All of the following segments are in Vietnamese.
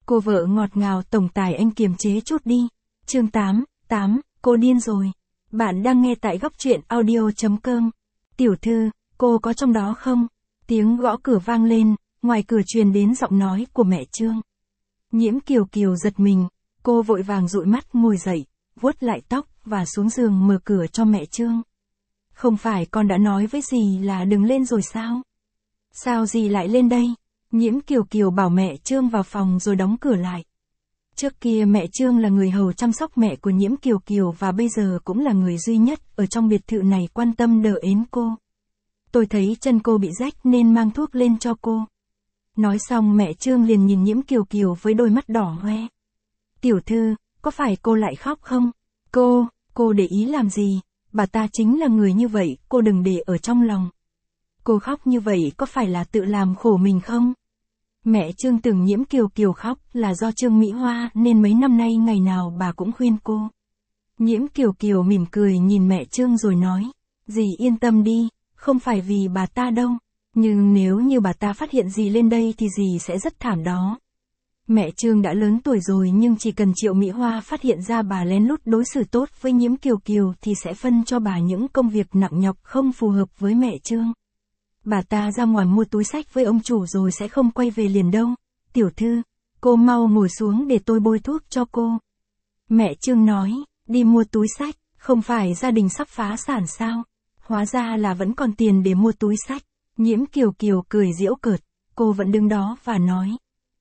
Cô vợ ngọt ngào tổng tài anh kiềm chế chút đi. Chương 8, cô điên rồi. Bạn đang nghe tại góc truyện audio.com. Tiểu thư, cô có trong đó không? Tiếng gõ cửa vang lên, ngoài cửa truyền đến giọng nói của mẹ Trương. Nhiễm Kiều Kiều giật mình, cô vội vàng dụi mắt ngồi dậy, vuốt lại tóc và xuống giường mở cửa cho mẹ Trương. Không phải con đã nói với dì là đừng lên rồi sao? Sao dì lại lên đây? Nhiễm Kiều Kiều bảo mẹ Trương vào phòng rồi đóng cửa lại. Trước kia mẹ Trương là người hầu chăm sóc mẹ của Nhiễm Kiều Kiều và bây giờ cũng là người duy nhất ở trong biệt thự này quan tâm đỡ ến cô. Tôi thấy chân cô bị rách nên mang thuốc lên cho cô. Nói xong mẹ Trương liền nhìn Nhiễm Kiều Kiều với đôi mắt đỏ hoe. Tiểu thư, có phải cô lại khóc không? Cô để ý làm gì? Bà ta chính là người như vậy, cô đừng để ở trong lòng. Cô khóc như vậy có phải là tự làm khổ mình không? Mẹ Trương tưởng Nhiễm Kiều Kiều khóc là do Trương Mỹ Hoa nên mấy năm nay ngày nào bà cũng khuyên cô. Nhiễm Kiều Kiều mỉm cười nhìn mẹ Trương rồi nói, dì yên tâm đi, không phải vì bà ta đâu, nhưng nếu như bà ta phát hiện dì lên đây thì dì sẽ rất thảm đó. Mẹ Trương đã lớn tuổi rồi nhưng chỉ cần Triệu Mỹ Hoa phát hiện ra bà lén lút đối xử tốt với Nhiễm Kiều Kiều thì sẽ phân cho bà những công việc nặng nhọc không phù hợp với mẹ Trương. Bà ta ra ngoài mua túi xách với ông chủ rồi sẽ không quay về liền đâu. Tiểu thư, cô mau ngồi xuống để tôi bôi thuốc cho cô. Mẹ Trương nói, đi mua túi xách, không phải gia đình sắp phá sản sao? Hóa ra là vẫn còn tiền để mua túi xách. Nhiễm Kiều Kiều cười giễu cợt, cô vẫn đứng đó và nói.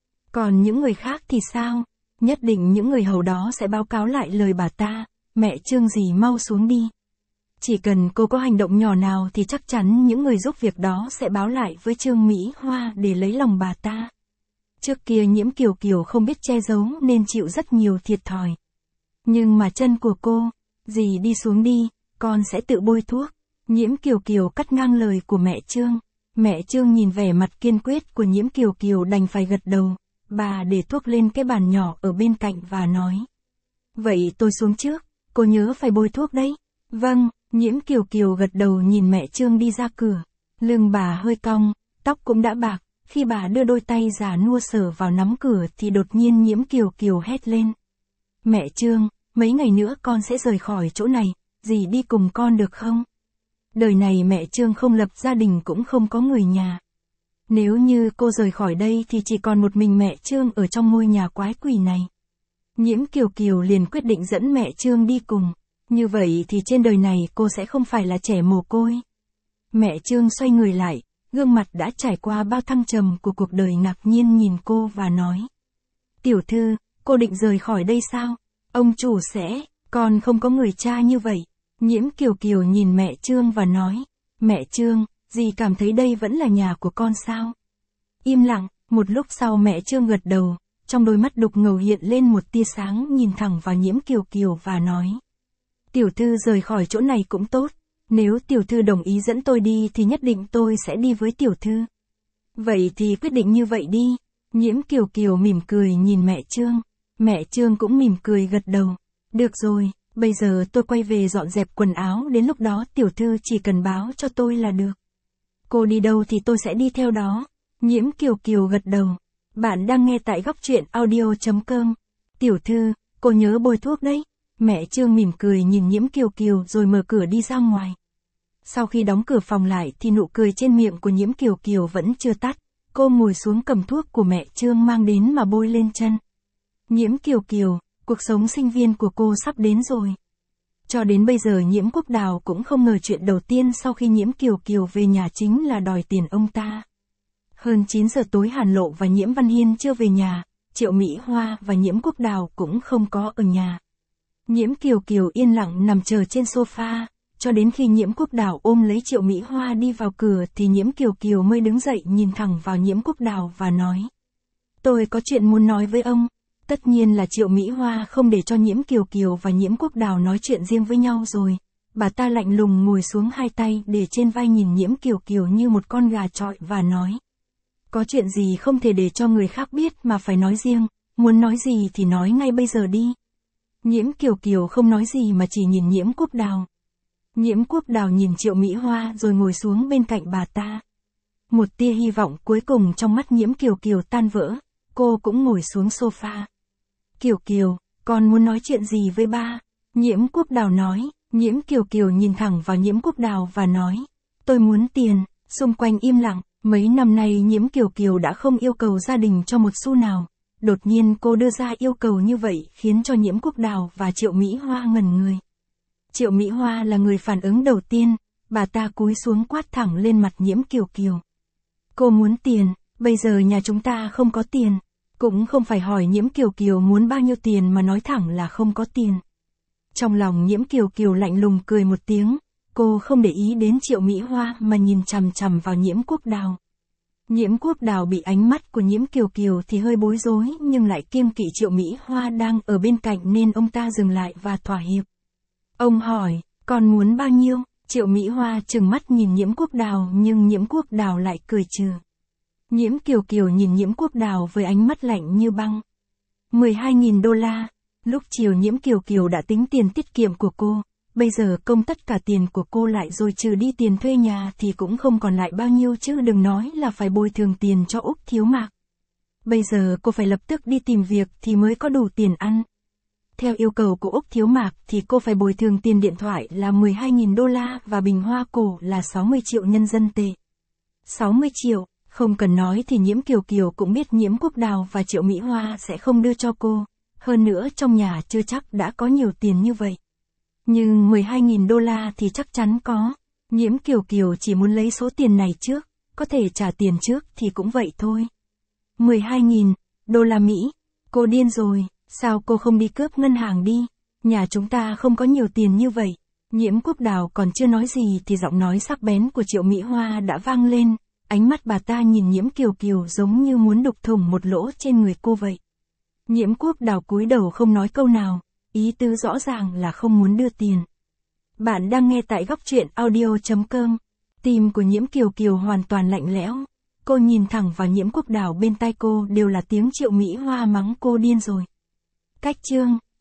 Còn những người khác thì sao? Nhất định những người hầu đó sẽ báo cáo lại lời bà ta. Mẹ Trương dì mau xuống đi. Chỉ cần cô có hành động nhỏ nào thì chắc chắn những người giúp việc đó sẽ báo lại với Trương Mỹ Hoa để lấy lòng bà ta. Trước kia Nhiễm Kiều Kiều không biết che giấu nên chịu rất nhiều thiệt thòi. Nhưng mà chân của cô, dì đi xuống đi, con sẽ tự bôi thuốc. Nhiễm Kiều Kiều cắt ngang lời của mẹ Trương. Mẹ Trương nhìn vẻ mặt kiên quyết của Nhiễm Kiều Kiều đành phải gật đầu. Bà để thuốc lên cái bàn nhỏ ở bên cạnh và nói. Vậy tôi xuống trước, cô nhớ phải bôi thuốc đấy. Vâng. Nhiễm Kiều Kiều gật đầu nhìn mẹ Trương đi ra cửa. Lưng bà hơi cong, tóc cũng đã bạc. Khi bà đưa đôi tay già nua sờ vào nắm cửa thì đột nhiên Nhiễm Kiều Kiều hét lên. Mẹ Trương, mấy ngày nữa con sẽ rời khỏi chỗ này, dì đi cùng con được không? Đời này mẹ Trương không lập gia đình cũng không có người nhà. Nếu như cô rời khỏi đây thì chỉ còn một mình mẹ Trương ở trong ngôi nhà quái quỷ này. Nhiễm Kiều Kiều liền quyết định dẫn mẹ Trương đi cùng. Như vậy thì trên đời này cô sẽ không phải là trẻ mồ côi. Mẹ Trương xoay người lại, gương mặt đã trải qua bao thăng trầm của cuộc đời ngạc nhiên nhìn cô và nói. Tiểu thư, cô định rời khỏi đây sao? Ông chủ sẽ, con không có người cha như vậy. Nhiễm Kiều Kiều nhìn mẹ Trương và nói. Mẹ Trương, dì cảm thấy đây vẫn là nhà của con sao? Im lặng, một lúc sau mẹ Trương gật đầu, trong đôi mắt đục ngầu hiện lên một tia sáng nhìn thẳng vào Nhiễm Kiều Kiều và nói. Tiểu thư rời khỏi chỗ này cũng tốt, nếu tiểu thư đồng ý dẫn tôi đi thì nhất định tôi sẽ đi với tiểu thư. Vậy thì quyết định như vậy đi. Nhiễm Kiều Kiều mỉm cười nhìn mẹ Trương cũng mỉm cười gật đầu. Được rồi, bây giờ tôi quay về dọn dẹp quần áo, đến lúc đó tiểu thư chỉ cần báo cho tôi là được. Cô đi đâu thì tôi sẽ đi theo đó. Nhiễm Kiều Kiều gật đầu. Bạn đang nghe tại góc truyện audio.com. Tiểu thư, cô nhớ bôi thuốc đấy. Mẹ Trương mỉm cười nhìn Nhiễm Kiều Kiều rồi mở cửa đi ra ngoài. Sau khi đóng cửa phòng lại thì nụ cười trên miệng của Nhiễm Kiều Kiều vẫn chưa tắt. Cô ngồi xuống cầm thuốc của mẹ Trương mang đến mà bôi lên chân. Nhiễm Kiều Kiều, cuộc sống sinh viên của cô sắp đến rồi. Cho đến bây giờ Nhiễm Quốc Đào cũng không ngờ chuyện đầu tiên sau khi Nhiễm Kiều Kiều về nhà chính là đòi tiền ông ta. Hơn 9 giờ tối Hàn Lộ và Nhiễm Văn Hiên chưa về nhà, Triệu Mỹ Hoa và Nhiễm Quốc Đào cũng không có ở nhà. Nhiễm Kiều Kiều yên lặng nằm chờ trên sofa, cho đến khi Nhiễm Quốc Đào ôm lấy Triệu Mỹ Hoa đi vào cửa thì Nhiễm Kiều Kiều mới đứng dậy nhìn thẳng vào Nhiễm Quốc Đào và nói. Tôi có chuyện muốn nói với ông. Tất nhiên là Triệu Mỹ Hoa không để cho Nhiễm Kiều Kiều và Nhiễm Quốc Đào nói chuyện riêng với nhau rồi. Bà ta lạnh lùng ngồi xuống hai tay để trên vai nhìn Nhiễm Kiều Kiều như một con gà chọi và nói. Có chuyện gì không thể để cho người khác biết mà phải nói riêng, muốn nói gì thì nói ngay bây giờ đi. Nhiễm Kiều Kiều không nói gì mà chỉ nhìn Nhiễm Quốc Đào. Nhiễm Quốc Đào nhìn Triệu Mỹ Hoa rồi ngồi xuống bên cạnh bà ta. Một tia hy vọng cuối cùng trong mắt Nhiễm Kiều Kiều tan vỡ. cô cũng ngồi xuống sofa. Kiều Kiều, con muốn nói chuyện gì với ba? Nhiễm Quốc Đào nói. Nhiễm Kiều Kiều nhìn thẳng vào Nhiễm Quốc Đào và nói. Tôi muốn tiền. Xung quanh im lặng, mấy năm nay Nhiễm Kiều Kiều đã không yêu cầu gia đình cho một xu nào. Đột nhiên cô đưa ra yêu cầu như vậy khiến cho Nhiễm Quốc Đào và Triệu Mỹ Hoa ngẩn người. Triệu Mỹ Hoa là người phản ứng đầu tiên, bà ta cúi xuống quát thẳng lên mặt Nhiễm Kiều Kiều. Cô muốn tiền, bây giờ nhà chúng ta không có tiền. Cũng không phải hỏi Nhiễm Kiều Kiều muốn bao nhiêu tiền mà nói thẳng là không có tiền. Trong lòng Nhiễm Kiều Kiều lạnh lùng cười một tiếng, cô không để ý đến Triệu Mỹ Hoa mà nhìn chằm chằm vào Nhiễm Quốc Đào. Nhiễm Quốc Đào bị ánh mắt của Nhiễm Kiều Kiều thì hơi bối rối nhưng lại kiêng kỵ Triệu Mỹ Hoa đang ở bên cạnh nên ông ta dừng lại và thỏa hiệp. Ông hỏi, con muốn bao nhiêu? Triệu Mỹ Hoa trừng mắt nhìn Nhiễm Quốc Đào nhưng Nhiễm Quốc Đào lại cười trừ. Nhiễm Kiều Kiều nhìn Nhiễm Quốc Đào với ánh mắt lạnh như băng. 12.000 đô la. Lúc chiều Nhiễm Kiều Kiều đã tính tiền tiết kiệm của cô, bây giờ công tất cả tiền của cô lại rồi trừ đi tiền thuê nhà thì cũng không còn lại bao nhiêu chứ đừng nói là phải bồi thường tiền cho Úc Thiếu Mạc. Bây giờ cô phải lập tức đi tìm việc thì mới có đủ tiền ăn. Theo yêu cầu của Úc Thiếu Mạc thì cô phải bồi thường tiền điện thoại là 12.000 đô la và bình hoa cổ là 60 triệu nhân dân tệ. 60 triệu, không cần nói thì Nhiễm Kiều Kiều cũng biết Nhiễm Quốc Đào và Triệu Mỹ Hoa sẽ không đưa cho cô. Hơn nữa trong nhà chưa chắc đã có nhiều tiền như vậy. Nhưng 12.000 đô la thì chắc chắn có. Nhiễm Kiều Kiều chỉ muốn lấy số tiền này trước, có thể trả tiền trước thì cũng vậy thôi. 12.000 đô la Mỹ, cô điên rồi, sao cô không đi cướp ngân hàng đi? Nhà chúng ta không có nhiều tiền như vậy. Nhiễm Quốc Đào còn chưa nói gì thì giọng nói sắc bén của Triệu Mỹ Hoa đã vang lên, ánh mắt bà ta nhìn Nhiễm Kiều Kiều giống như muốn đục thủng một lỗ trên người cô vậy. Nhiễm Quốc Đào cúi đầu không nói câu nào, ý tứ rõ ràng là không muốn đưa tiền. Bạn đang nghe tại góc truyện audio.com. Tim của Nhiễm Kiều Kiều hoàn toàn lạnh lẽo. Cô nhìn thẳng vào Nhiễm Quốc Đào bên tai cô đều là tiếng Triệu Mỹ Hoa mắng cô điên rồi. Cách chương